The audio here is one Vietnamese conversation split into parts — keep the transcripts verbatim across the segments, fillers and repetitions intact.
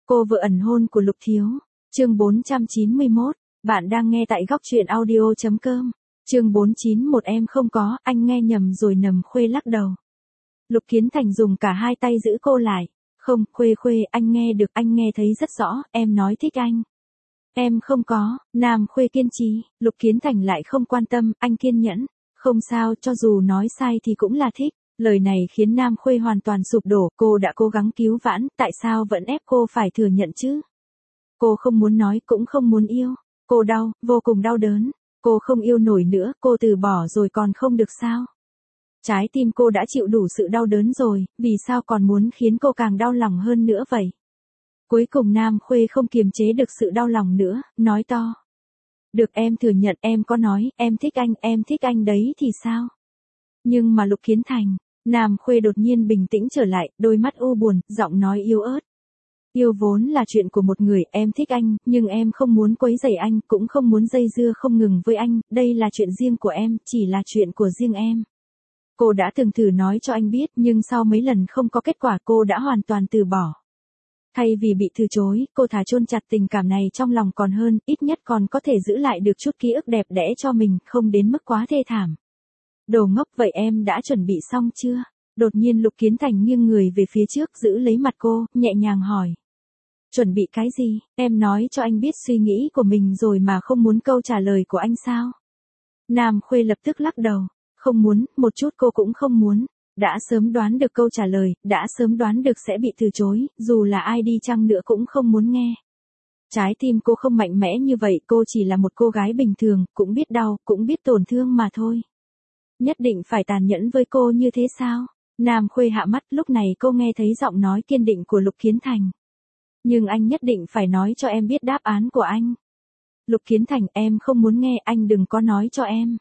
Cô vợ ẩn hôn của Lục Thiếu. Chương bốn trăm chín mươi mốt. Bạn đang nghe tại góc truyện audio chấm com. Chương bốn trăm chín mươi mốt em không có, anh nghe nhầm rồi. Nầm Khuê lắc đầu. Lục Kiến Thành dùng cả hai tay giữ cô lại. Không, Khuê Khuê, anh nghe được, anh nghe thấy rất rõ, em nói thích anh. Em không có. Nam Khuê kiên trì. Lục Kiến Thành lại không quan tâm, anh kiên nhẫn. Không sao, cho dù nói sai thì cũng là thích. Lời này khiến Nam Khuê hoàn toàn sụp đổ, cô đã cố gắng cứu vãn, tại sao vẫn ép cô phải thừa nhận chứ? Cô không muốn nói, cũng không muốn yêu. Cô đau, vô cùng đau đớn. Cô không yêu nổi nữa, cô từ bỏ rồi còn không được sao? Trái tim cô đã chịu đủ sự đau đớn rồi, vì sao còn muốn khiến cô càng đau lòng hơn nữa vậy? Cuối cùng Nam Khuê không kiềm chế được sự đau lòng nữa, nói to. Được, em thừa nhận, em có nói, em thích anh, em thích anh đấy thì sao? Nhưng mà Lục Kiến Thành, Nam Khuê đột nhiên bình tĩnh trở lại, đôi mắt u buồn, giọng nói yếu ớt. Yêu vốn là chuyện của một người, em thích anh, nhưng em không muốn quấy rầy anh, cũng không muốn dây dưa không ngừng với anh, đây là chuyện riêng của em, chỉ là chuyện của riêng em. Cô đã từng thử nói cho anh biết, nhưng sau mấy lần không có kết quả cô đã hoàn toàn từ bỏ. Thay vì bị từ chối, cô thà chôn chặt tình cảm này trong lòng còn hơn, ít nhất còn có thể giữ lại được chút ký ức đẹp đẽ cho mình, không đến mức quá thê thảm. Đồ ngốc, vậy em đã chuẩn bị xong chưa? Đột nhiên Lục Kiến Thành nghiêng người về phía trước giữ lấy mặt cô, nhẹ nhàng hỏi. Chuẩn bị cái gì? Em nói cho anh biết suy nghĩ của mình rồi mà không muốn câu trả lời của anh sao? Nam Khuê lập tức lắc đầu. Không muốn, một chút cô cũng không muốn. Đã sớm đoán được câu trả lời, đã sớm đoán được sẽ bị từ chối, dù là ai đi chăng nữa cũng không muốn nghe. Trái tim cô không mạnh mẽ như vậy, cô chỉ là một cô gái bình thường, cũng biết đau, cũng biết tổn thương mà thôi. Nhất định phải tàn nhẫn với cô như thế sao? Nam Khuê hạ mắt, lúc này cô nghe thấy giọng nói kiên định của Lục Kiến Thành. Nhưng anh nhất định phải nói cho em biết đáp án của anh. Lục Kiến Thành, em không muốn nghe, anh đừng có nói cho em.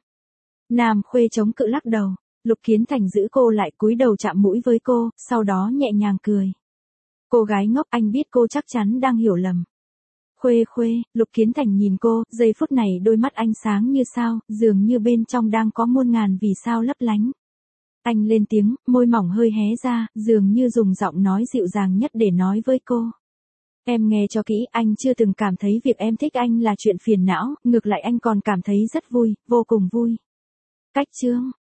Nam Khuê chống cự lắc đầu. Lục Kiến Thành giữ cô lại, cúi đầu chạm mũi với cô, sau đó nhẹ nhàng cười. Cô gái ngốc, anh biết cô chắc chắn đang hiểu lầm. Khuê Khuê, Lục Kiến Thành nhìn cô, giây phút này đôi mắt anh sáng như sao, dường như bên trong đang có muôn ngàn vì sao lấp lánh. Anh lên tiếng, môi mỏng hơi hé ra, dường như dùng giọng nói dịu dàng nhất để nói với cô. Em nghe cho kỹ, anh chưa từng cảm thấy việc em thích anh là chuyện phiền não, ngược lại anh còn cảm thấy rất vui, vô cùng vui. Cách chương,